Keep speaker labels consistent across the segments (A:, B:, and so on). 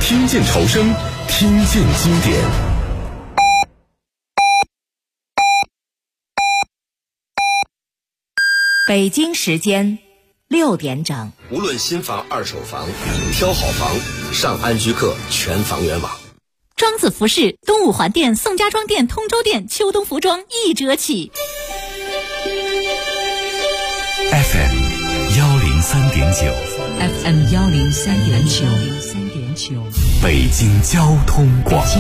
A: 听见潮声，听见经典。
B: 北京时间6点整。
C: 无论新房二手房，挑好房上安居客全房源网。
D: 庄子服饰东五环店、宋家庄店、通州店秋冬服装1折起。
A: FM
E: 103.9
A: 北京交通广播。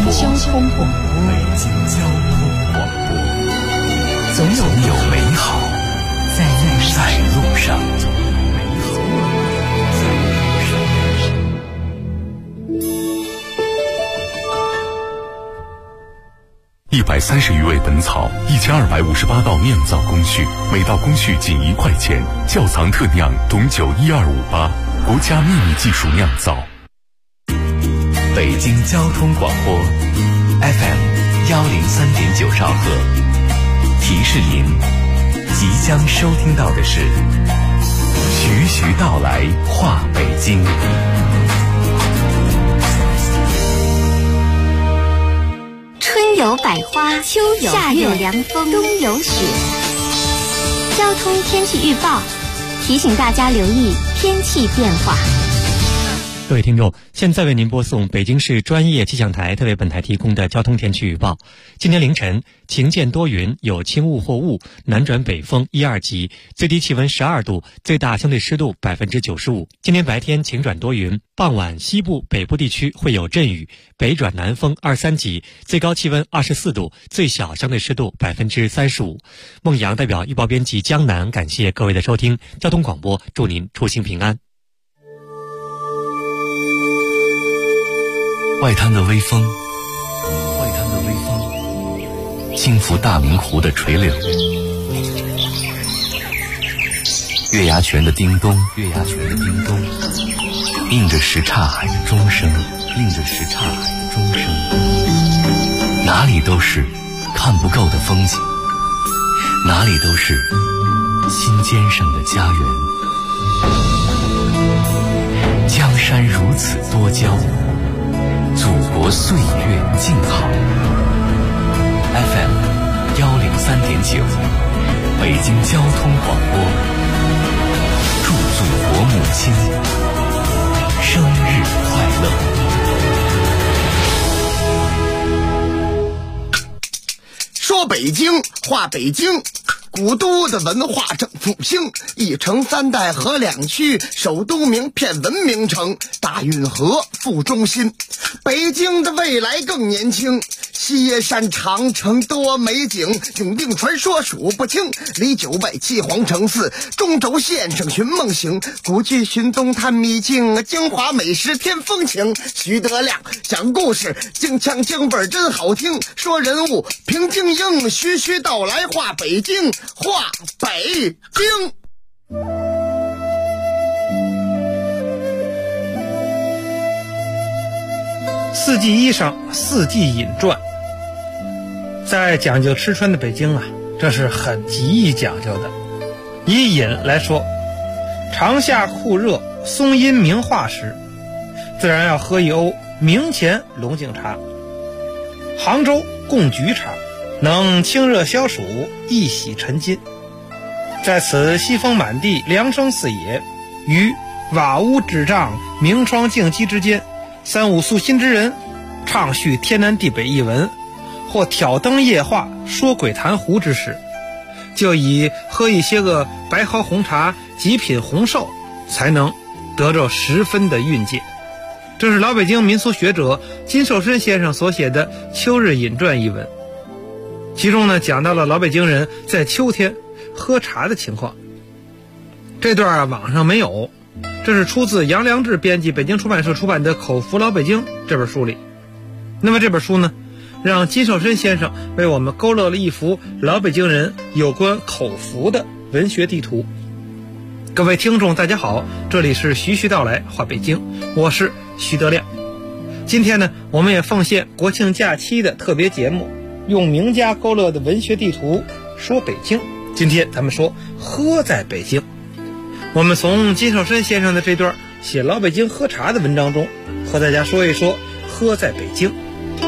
A: 总有美好在路上。130余味本草，1258道酿造工序，每道工序仅1块钱。窖藏特酿董酒12588，国家秘密技术酿造。北京交通广播 FM 103.9兆赫，提示您即将收听到的是徐徐道来话北京。
F: 春有百花，秋有夏有凉风，冬有雪。交通天气预报提醒大家留意天气变化。
G: 各位听众，现在为您播送北京市专业气象台特为本台提供的交通天气预报。今天凌晨晴间多云，有轻雾或雾，南转北风1、2级，最低气温12度，最大相对湿度95%。今天白天晴转多云，傍晚西部、北部地区会有阵雨，北转南风2、3级，最高气温24度，最小相对湿度35%。孟阳代表预报编辑江南感谢各位的收听，交通广播祝您出行平安。
A: 外滩的微风轻拂大明湖的垂柳，月牙泉的叮咚映着什刹海的钟声，哪里都是看不够的风景，哪里都是心尖上的家园。江山如此多娇，祖国岁月静好。FM 103.9，北京交通广播，祝祖国母亲生日快乐。
H: 说北京，话北京。古都的文化正复兴，一城3代合2区，首都名片文明城，大运河副中心。北京的未来更年轻，西山长城多美景，永定传说数不清，离9拜皇城寺，中轴线上寻梦行，古剧寻东探秘境，京华美食添风情。徐德亮讲故事，京腔京味真好听，说人物平静应，徐徐道来话北京，话北京。
I: 四季衣裳，四季饮馔。在讲究吃穿的北京啊，这是很极易讲究的。以饮来说，长夏酷热，松阴明化时，自然要喝一瓯明前龙井茶。杭州贡菊茶能清热消暑，一洗沉筋。在此西风满地，凉生四野，于瓦屋纸帐，明窗净几之间，3、5素心之人畅叙天南地北一文，或挑灯夜话，说鬼谈狐之事，就以喝一些个白毫红茶，极品红寿，才能得着10分的运界。这是老北京民俗学者金寿申先生所写的《秋日饮馔》一文，其中呢讲到了老北京人在秋天喝茶的情况。这段网上没有，这是出自杨良志编辑北京出版社出版的《口福老北京》这本书里。那么这本书呢，让金寿申先生为我们勾勒了一幅老北京人有关口福的文学地图。各位听众大家好，这里是徐徐道来话北京，我是徐德亮。今天呢，我们也奉献国庆假期的特别节目，用名家勾勒的文学地图说北京。今天咱们说喝在北京。我们从金寿申先生的这段写老北京喝茶的文章中和大家说一说喝在北京。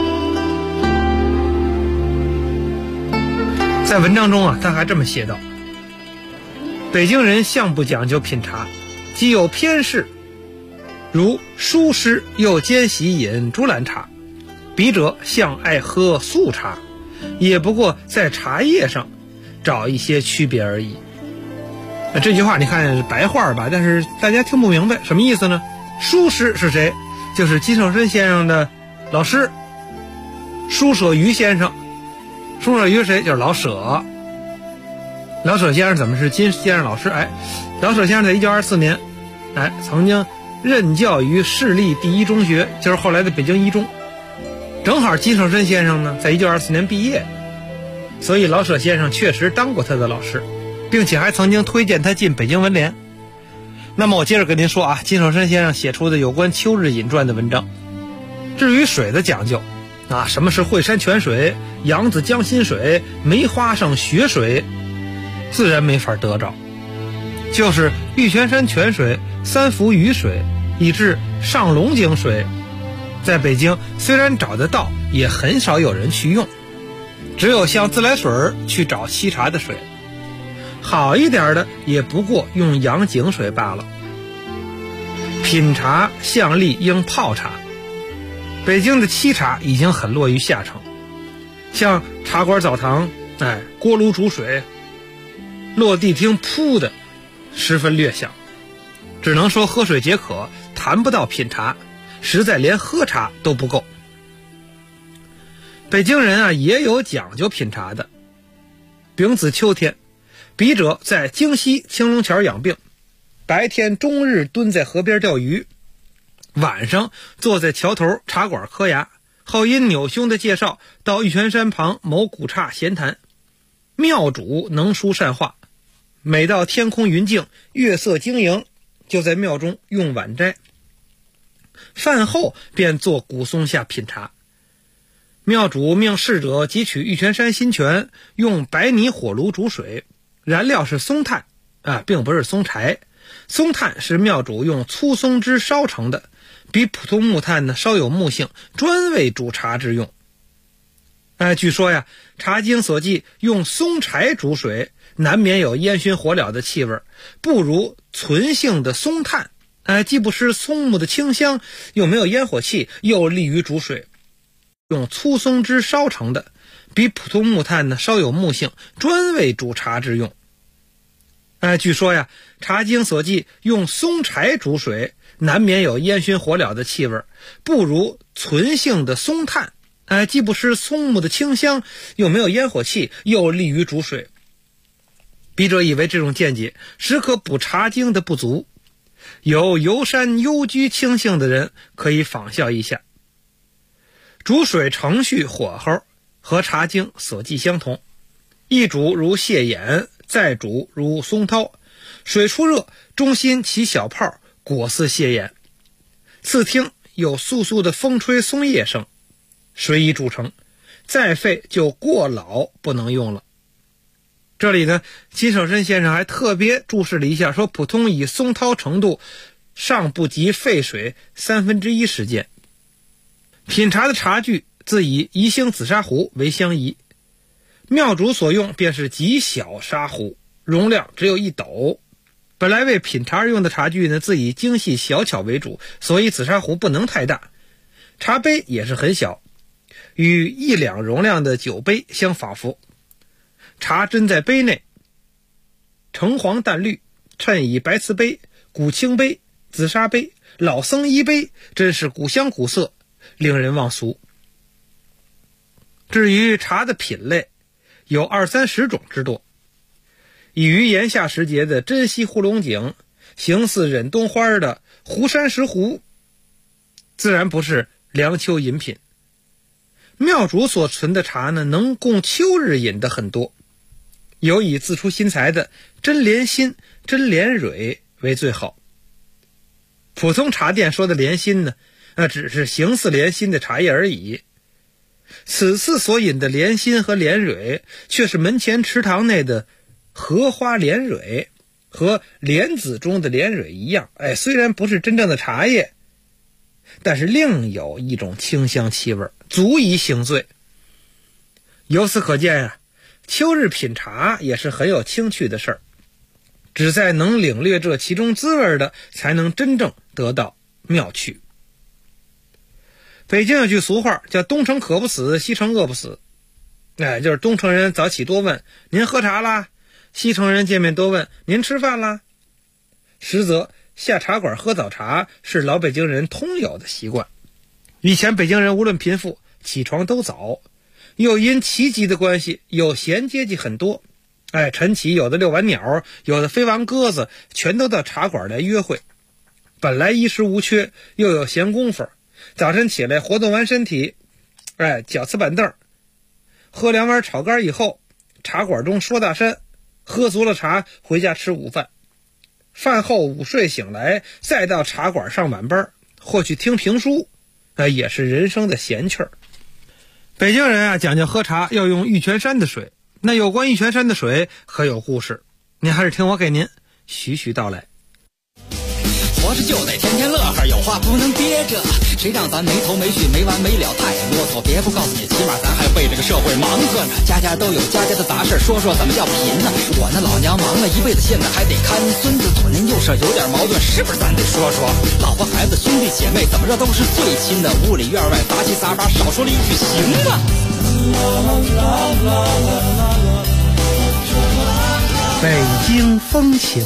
I: 在文章中他还这么写道：北京人向不讲究品茶，既有偏嗜，如疏湿又兼喜饮竹篮茶，笔者向爱喝素茶，也不过在茶叶上找一些区别而已。这句话你看白话吧，但是大家听不明白什么意思呢？疏湿是谁？就是金守申先生的老师舒舍余先生。舒舍余是谁？就是老舍。老舍先生怎么是金先生老师？老舍先生在1924年曾经任教于市立第一中学，就是后来的北京一中。正好金守申先生呢在1924年毕业，所以老舍先生确实当过他的老师，并且还曾经推荐他进北京文联。那么我接着跟您说金守申先生写出的有关秋日饮传的文章。至于水的讲究什么是惠山泉水、扬子江心水、梅花上雪水，自然没法得着。就是玉泉山泉水、三福雨水以至上龙井水，在北京虽然找得到，也很少有人去用，只有像自来水去找沏茶的水，好一点的也不过用洋井水罢了。品茶向力应泡茶，北京的沏茶已经很落于下乘，像茶馆澡堂锅炉煮水，落地厅铺的十分略小，只能说喝水解渴，谈不到品茶，实在连喝茶都不够。北京人也有讲究品茶的。丙子秋天，笔者在京西青龙桥养病，白天终日蹲在河边钓鱼，晚上坐在桥头茶馆磕牙，后因纽兄的介绍到玉泉山旁某古刹闲谈。庙主能书善画，每到天空云静，月色晶莹，就在庙中用晚斋，饭后便坐古松下品茶。庙主命侍者汲取玉泉山新泉，用白泥火炉煮水，燃料是松炭并不是松柴。松炭是庙主用粗松枝烧成的，比普通木炭呢稍有木性，专为煮茶之用。据说茶经所记用松柴煮水，难免有烟熏火燎的气味，不如纯性的松炭，既不失松木的清香，又没有烟火气，又利于煮水。用粗松枝烧成的，比普通木炭呢稍有木性，专为煮茶之用。据说茶经所记用松柴煮水，难免有烟熏火燎的气味，不如纯性的松炭，既不失松木的清香，又没有烟火气，又利于煮水。笔者以为这种见解实可补茶经的不足，有游山幽居清性的人可以仿效一下。煮水程序火候和茶经所记相同，一煮如蟹眼，再煮如松涛，水出热，中心起小泡，果似蟹眼，次听有簌簌的风吹松叶声，水已煮成，再沸就过老不能用了。这里呢，金守申先生还特别注释了一下，说普通以松涛程度尚不及沸水1/3时间。品茶的茶具自以宜兴紫砂壶为相宜，庙主所用便是极小砂壶，容量只有1斗。本来为品茶而用的茶具呢，自以精细小巧为主，所以紫砂壶不能太大。茶杯也是很小，与1两容量的酒杯相仿佛。茶斟在杯内，橙黄淡绿，衬以白瓷杯、古青杯、紫砂杯、老僧衣杯，真是古香古色，令人忘俗。至于茶的品类，有20-30种之多，以于炎夏时节的珍稀胡龙井，形似忍冬花的湖山石斛，自然不是凉秋饮品。庙主所存的茶呢，能供秋日饮的很多，有以自出心裁的真莲心、真莲蕊为最好。普通茶店说的莲心呢，只是形似莲心的茶叶而已。此次所饮的莲心和莲蕊，却是门前池塘内的荷花莲蕊，和莲子中的莲蕊一样。虽然不是真正的茶叶， 但是另有一种清香气味，足以醒醉。由此可见啊，秋日品茶也是很有清趣的事儿，只在能领略这其中滋味的，才能真正得到妙趣。北京有句俗话叫东城渴不死，西城饿不死。就是东城人早起多问您喝茶啦，西城人见面多问您吃饭啦。实则下茶馆喝早茶是老北京人通有的习惯。以前北京人无论贫富，起床都早，又因旗籍的关系，有闲阶级很多。晨起有的遛完鸟，有的飞完鸽子，全都到茶馆来约会。本来衣食无缺，又有闲工夫，早晨起来活动完身体，脚刺板凳，喝2碗炒肝以后，茶馆中说大山，喝足了茶回家吃午饭，饭后午睡醒来，再到茶馆上晚班或去听评书，也是人生的闲趣儿。北京人讲究喝茶要用玉泉山的水，那有关玉泉山的水可有故事，您还是听我给您徐徐道来。
E: 活着就得天天乐呵，有话不能憋着，谁让咱没头没绪没完没了太啰嗦。别不告诉你，起码咱还为这个社会忙活呢。家家都有家家的杂事，说说怎么叫贫呢？我那老娘忙了一辈子，现在还得看孙子，左邻右舍有点矛盾，是不是咱得说说？老婆孩子兄弟姐妹怎么着都是最亲的，屋里院外杂七杂八，少说了一句行吗？
I: 北京风情。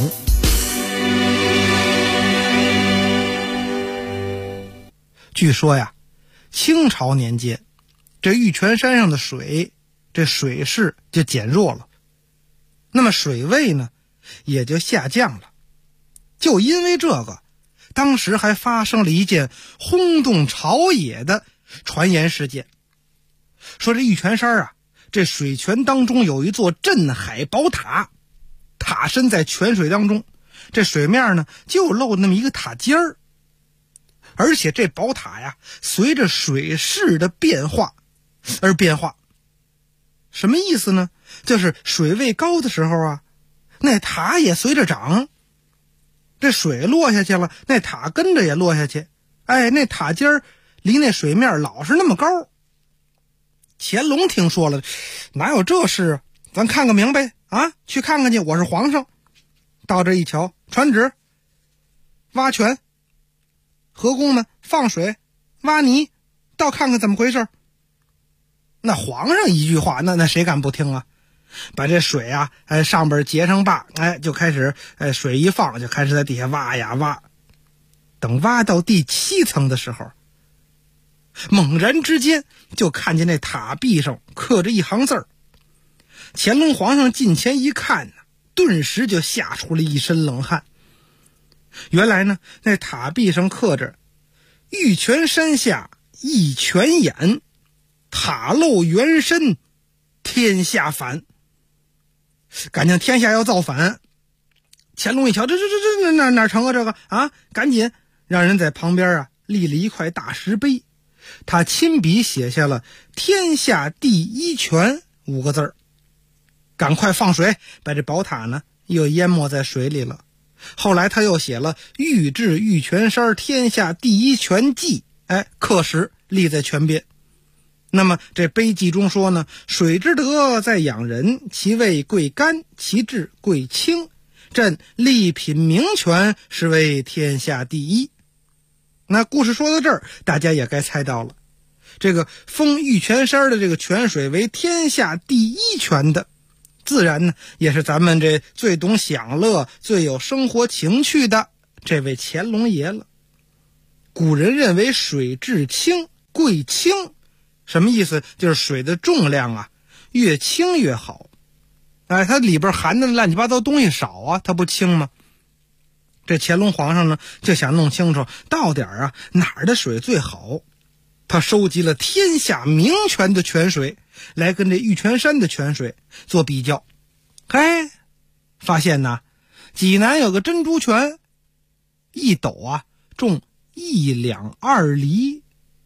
I: 据说呀，清朝年间，这玉泉山上的水，这水势就减弱了，那么水位呢，也就下降了。就因为这个，当时还发生了一件轰动朝野的传言事件，说这玉泉山这水泉当中有一座镇海宝塔，塔身在泉水当中，这水面呢就露那么一个塔尖儿。而且这宝塔随着水势的变化而变化。什么意思呢？就是水位高的时候那塔也随着涨，这水落下去了，那塔跟着也落下去，那塔尖儿离那水面老是那么高。乾隆听说了，哪有这事啊？咱看个明白去看看去，我是皇上。到这一瞧，传旨挖泉，河工们放水挖泥，到看看怎么回事。那皇上一句话，那谁敢不听啊？把这水上边结成坝，就开始水一放，就开始在底下挖呀挖。等挖到第7层的时候，猛然之间就看见那塔壁上刻着一行字儿。乾隆皇上近前一看顿时就吓出了一身冷汗。原来呢，那塔壁上刻着玉泉山下一泉眼，塔漏元身天下反。感情天下要造反。乾隆一瞧，这哪成这个赶紧让人在旁边立了一块大石碑，他亲笔写下了天下第一泉5个字儿。赶快放水，把这宝塔呢又淹没在水里了。后来他又写了御制玉泉山天下第一泉记，刻石立在泉边。那么这碑记中说呢，水之德在养人，其味贵甘，其质贵清，朕力品名泉，是为天下第一。那故事说到这儿，大家也该猜到了，这个封玉泉山的这个泉水为天下第一泉的，自然呢也是咱们这最懂享乐、最有生活情趣的这位乾隆爷了。古人认为水质清贵清，什么意思？就是水的重量越轻越好。它里边含的乱七八糟东西少它不清吗？这乾隆皇上呢就想弄清楚到底哪儿的水最好。他收集了天下名泉的泉水来跟这玉泉山的泉水做比较。发现济南有个珍珠泉，一斗重1两2厘。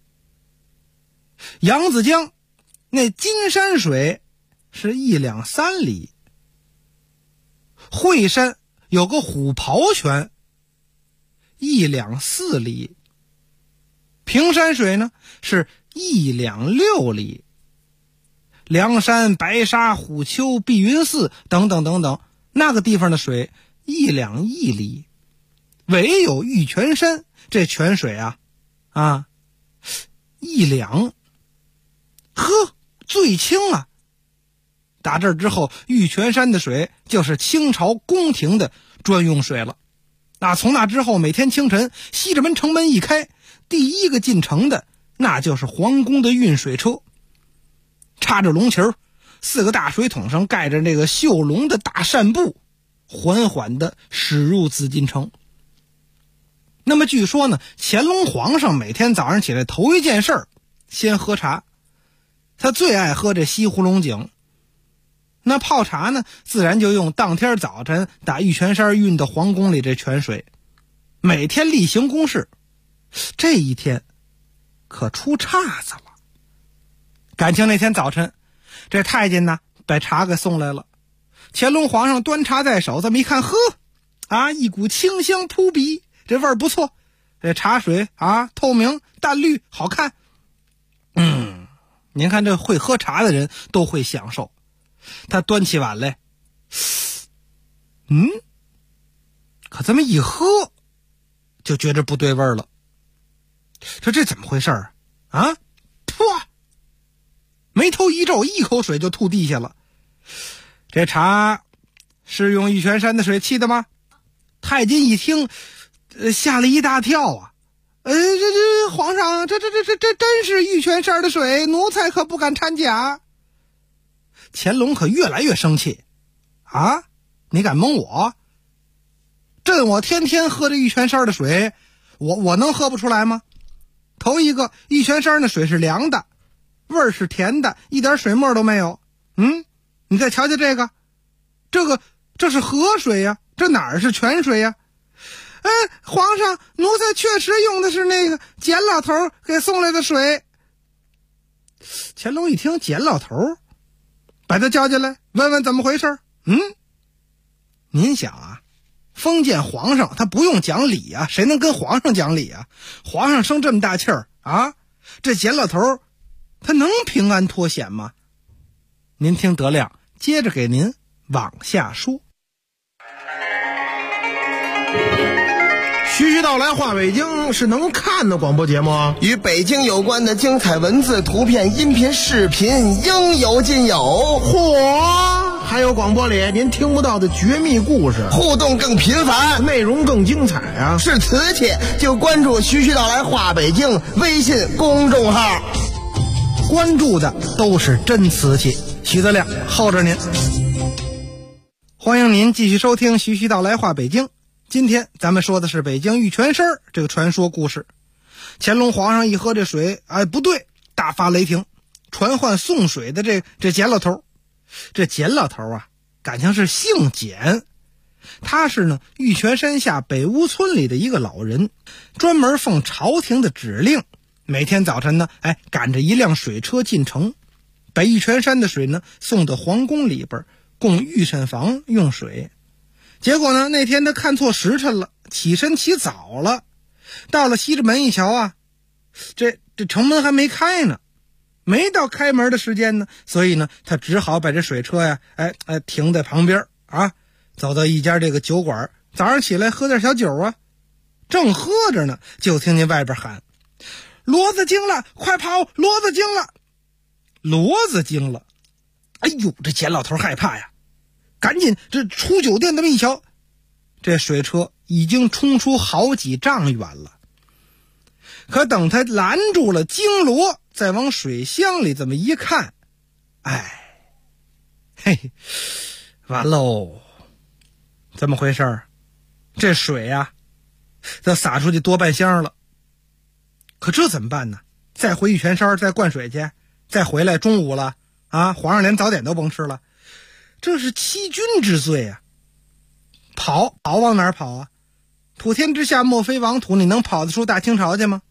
I: 扬子江那金山水是1两3厘。惠山有个虎跑泉，1两4厘。 平山水呢是1两6厘，梁山、白沙、虎丘、碧云寺等等等等，那个地方的水1两1厘，唯有玉泉山这泉水啊1两，呵，最清啊！打这儿之后，玉泉山的水就是清朝宫廷的专用水了。从那之后，每天清晨西直门城门一开，第一个进城的那就是皇宫的运水车，插着龙旗，4个大水桶上盖着那个绣龙的大扇布，缓缓地驶入紫禁城。那么据说呢，乾隆皇上每天早上起来头一件事先喝茶，他最爱喝这西湖龙井。那泡茶呢，自然就用当天早晨打玉泉山运到皇宫里这泉水，每天例行公事。这一天可出岔子了。感情那天早晨，这太监呢把茶给送来了，乾隆皇上端茶在手，这么一看，呵，一股清香扑鼻，这味儿不错，这茶水透明淡绿，好看。您看这会喝茶的人都会享受。他端起碗来，可这么一喝就觉着不对味儿了。说这怎么回事啊？噗，眉头一皱，一口水就吐地下了。这茶是用玉泉山的水沏的吗？太监一听，吓了一大跳啊！这皇上，这真是玉泉山的水，奴才可不敢掺假。乾隆可越来越生气，你敢蒙我？我天天喝这玉泉山的水，我能喝不出来吗？头一个，玉泉山的水是凉的，味儿是甜的，一点水沫都没有。你再瞧瞧这个，这是河水呀，这哪儿是泉水呀？皇上，奴才确实用的是那个简老头给送来的水。乾隆一听简老头，把他叫进来，问问怎么回事。您想封建皇上他不用讲理啊，谁能跟皇上讲理啊？皇上生这么大气儿这简老头他能平安脱险吗？您听德亮接着给您往下说。
J: 徐徐道来话北京是能看的广播节目，
H: 与北京有关的精彩文字、图片、音频、视频应有尽有。
J: 嚯，还有广播里您听不到的绝密故事，
H: 互动更频繁，
J: 内容更精彩啊！
H: 是瓷器就关注徐徐道来话北京微信公众号，
I: 关注的都是真瓷器。徐德亮候着您，欢迎您继续收听徐徐道来话北京。今天咱们说的是北京玉泉山这个传说故事。乾隆皇上一喝这水，不对，大发雷霆，传唤送水的这简老头。这简老头感情是姓简，他是呢玉泉山下北屋村里的一个老人，专门奉朝廷的指令，每天早晨呢赶着一辆水车进城，把玉泉山的水呢送到皇宫里边供御膳房用水。结果呢，那天他看错时辰了，起身起早了，到了西直门一瞧这城门还没开呢，没到开门的时间呢，所以呢，他只好把这水车停在旁边走到一家这个酒馆，早上起来喝点小酒正喝着呢，就听见外边喊：“骡子惊了，快跑！骡子惊了！”骡子惊了，哎呦，这简老头害怕呀！赶紧这出酒店这么一瞧，这水车已经冲出好几丈远了。可等他拦住了金骡，再往水箱里这么一看，完喽！怎么回事？这水这洒出去多半箱了。可这怎么办呢？再回玉泉山再灌水去，再回来中午了皇上连早点都甭吃了。这是欺君之罪跑往哪儿跑普天之下莫非王土，你能跑得出大清朝去吗？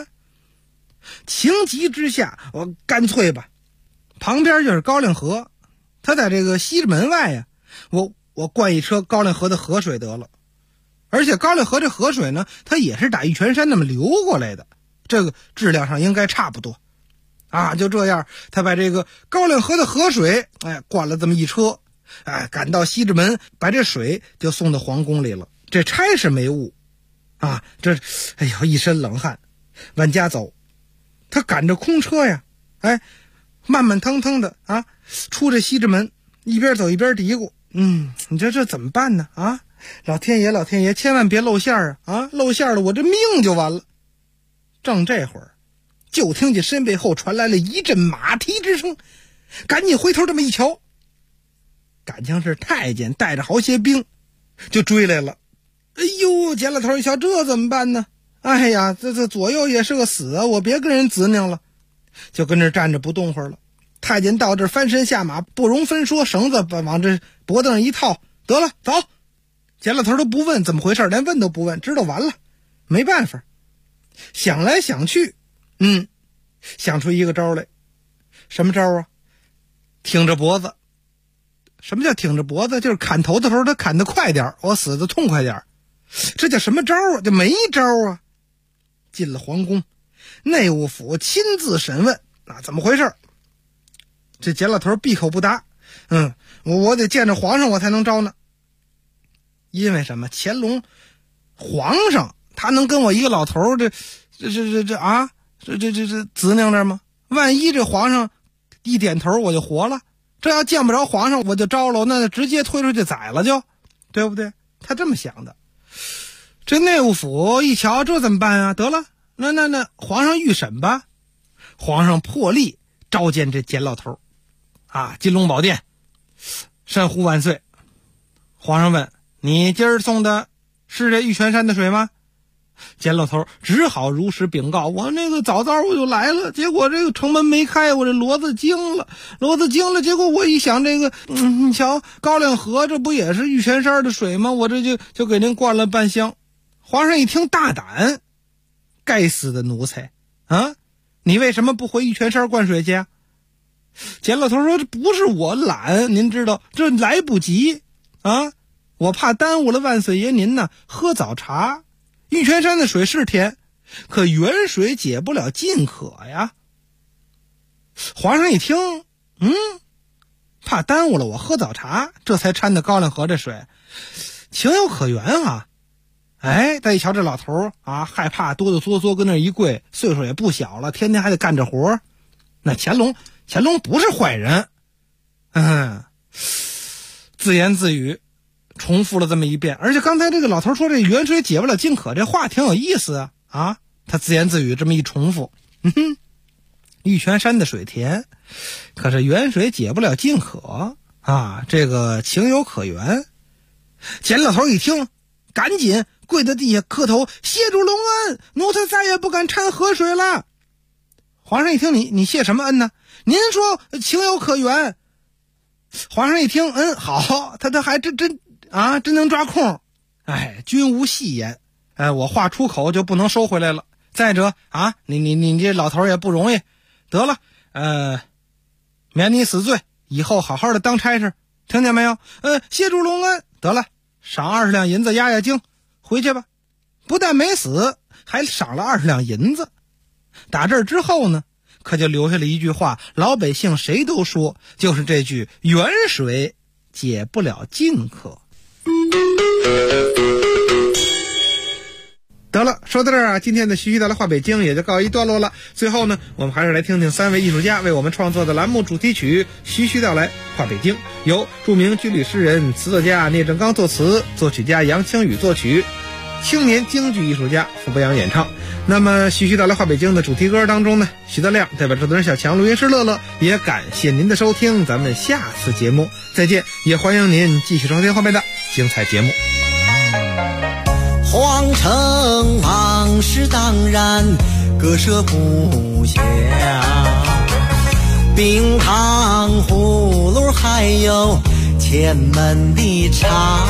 I: 情急之下，我干脆吧，旁边就是高粱河，他在这个西直门外我灌一车高粱河的河水得了。而且高粱河这河水呢，它也是打玉泉山那么流过来的， 这个质量上应该差不多啊。就这样，他把这个高粱河的河水灌了这么一车，赶到西直门，把这水就送到皇宫里了。这差事没误啊，这哎呦一身冷汗，往家走。他赶着空车呀，慢慢腾腾的啊，出这西直门，一边走一边嘀咕，你这怎么办呢？啊，老天爷，千万别露馅啊！露馅了，我这命就完了。正这会儿，就听见身背后传来了一阵马蹄之声，赶紧回头这么一瞧，感情是太监带着好些兵就追来了。哎呦，捡了头一瞧，这怎么办呢？哎呀，这左右也是个死啊，我别跟人执拗了，就跟这站着不动会儿了。太监到这翻身下马，不容分说，绳子往这脖子上一套，得了，走。捡了头都不问怎么回事，连问都不问，知道完了，没办法。想来想去，想出一个招来。什么招啊？挺着脖子。什么叫挺着脖子？就是砍头的时候他砍得快点，我死得痛快点。这叫什么招啊？就没招啊。进了皇宫，内务府亲自审问，怎么回事？这捡老头闭口不答。我得见着皇上我才能招呢。因为什么？乾隆皇上他能跟我一个老头这执拗着吗？万一这皇上一点头我就活了，这要见不着皇上我就招了，那直接推出去宰了就，对不对？他这么想的。这内务府一瞧，这怎么办啊？得了，那皇上御审吧。皇上破例召见这捡老头金龙宝殿，山呼万岁。皇上问，你今儿送的是这玉泉山的水吗？捡老头只好如实禀告，我那个早我就来了，结果这个城门没开，我这骡子惊了，结果我一想这个你瞧高粱河这不也是玉泉山的水吗？我这就给您灌了半箱。皇上一听大胆，该死的奴才啊！你为什么不回玉泉山灌水去啊？捡老头说，这不是我懒，您知道这来不及啊，我怕耽误了万岁爷您呢喝早茶。玉泉山的水是甜，可源水解不了近渴呀。皇上一听，怕耽误了我喝早茶，这才掺的高粱河这水，情有可原啊。再一瞧这老头害怕，哆哆嗦嗦跟那一跪，岁数也不小了，天天还得干着活。那乾隆不是坏人，自言自语重复了这么一遍。而且刚才这个老头说这源水解不了近渴，这话挺有意思啊。他自言自语这么一重复，玉泉山的水甜，可是源水解不了近渴啊，这个情有可原。捡老头一听，赶紧跪在地下磕头，谢主隆恩，奴才再也不敢掺河水了。皇上一听，你谢什么恩呢？您说情有可原。皇上一听，好，他还真能抓空。君无戏言，我话出口就不能收回来了。再者你这老头也不容易，得了，免你死罪，以后好好的当差事，听见没有？谢主隆恩，得了，赏20两银子压惊，回去吧。不但没死，还赏了20两银子。打这儿之后呢，可就留下了一句话，老百姓谁都说，就是这句源水解不了近渴。得了，说到这儿今天的徐徐道来话北京也就告一段落了。最后呢，我们还是来听听3位艺术家为我们创作的栏目主题曲《徐徐道来话北京》，由著名军旅诗人、词作家聂正刚作词，作曲家杨清宇作曲，青年京剧艺术家傅博阳演唱。那么徐徐道来话北京的主题歌当中呢，徐德亮代表制作人小强、录音师乐乐，也感谢您的收听，咱们下次节目再见，也欢迎您继续收听后面的精彩节目。
K: 皇城往事当然割舍不下，冰糖葫芦还有前门的茶，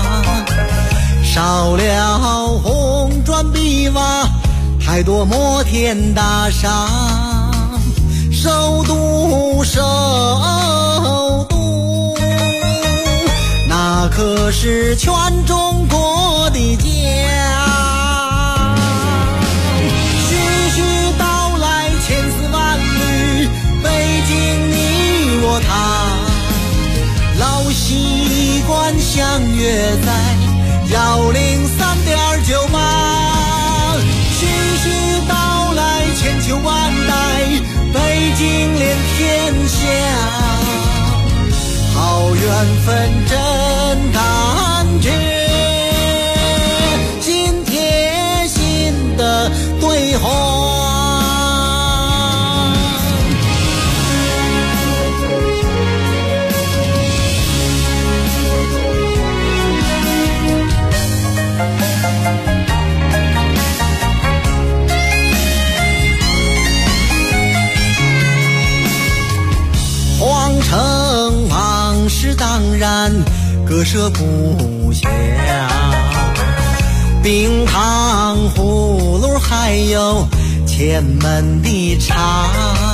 K: 少了红砖碧瓦，太多摩天大厦，首都那可是全中国的家。徐徐相约在103.9码，徐徐道来，千秋万代，北京连天下，好缘分真感觉，心贴心的对话。皇城往事当然割舍不下，冰糖葫芦还有前门的茶，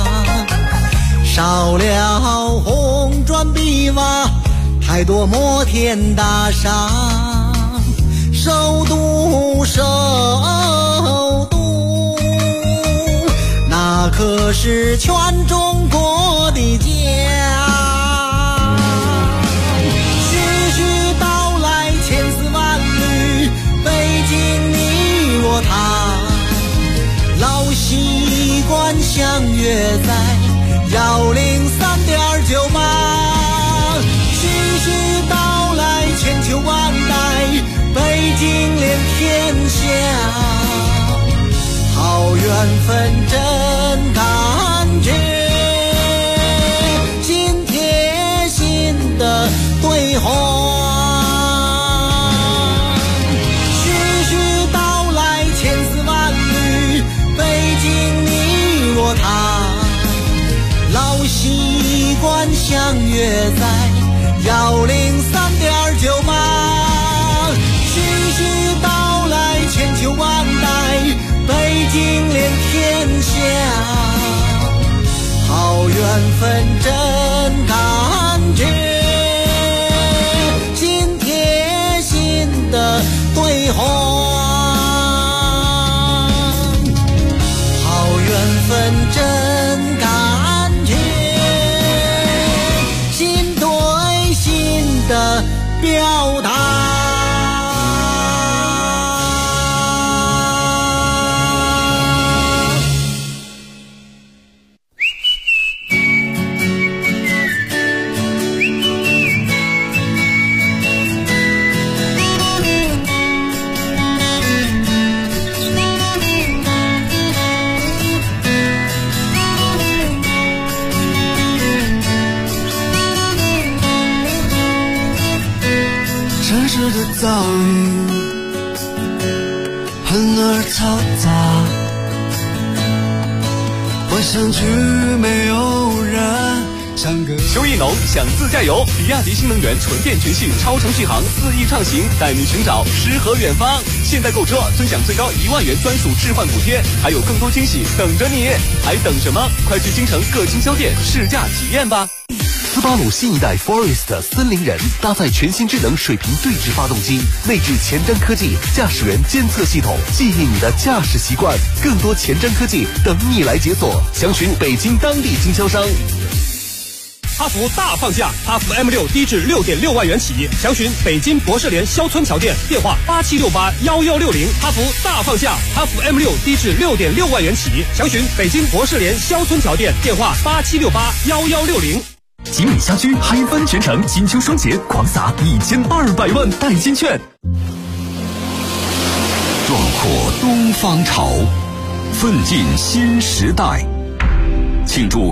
K: 少了红砖碧瓦，太多摩天大厦，首都那可是全中国的家。徐徐道来，千丝万缕，北京你我他，老习惯相约在103.9码，徐徐道来，千秋万代，北京连天下，好缘分真感觉，心贴心的对话。徐徐道来，千丝万缕，北京你我他，老习惯相约在103.9码，徐徐道来，千秋万代，北京连天下，好缘分真感觉，心贴心的对话，好缘分真感觉，心对心的表达。
L: 城市的噪音很而嘈杂，我想去没有人像个。
A: 邱一农想自驾游，比亚迪新能源纯电全系超长续航肆意畅行，带你寻找诗和远方。现在购车尊享最高1万元专属置换补贴，还有更多惊喜等着你，还等什么？快去京城各经销店试驾体验吧。斯巴鲁新一代 Forest 森林人搭载全新智能水平对置发动机，内置前瞻科技驾驶员监测系统，记忆你的驾驶习惯。更多前瞻科技等你来解锁，详询北京当地经销商。
M: 哈弗大放价，哈弗 M6 低至 6.6 万元起，详询北京博士联肖村桥店，电话87681160。哈弗大放价，哈弗 M6 低至 6.6 万元起，详询北京博士联肖村桥店，电话87681160。
A: 吉米家居嗨翻全城，金秋双节狂撒1200万代金券。
N: 壮阔东方潮，奋进新时代，庆祝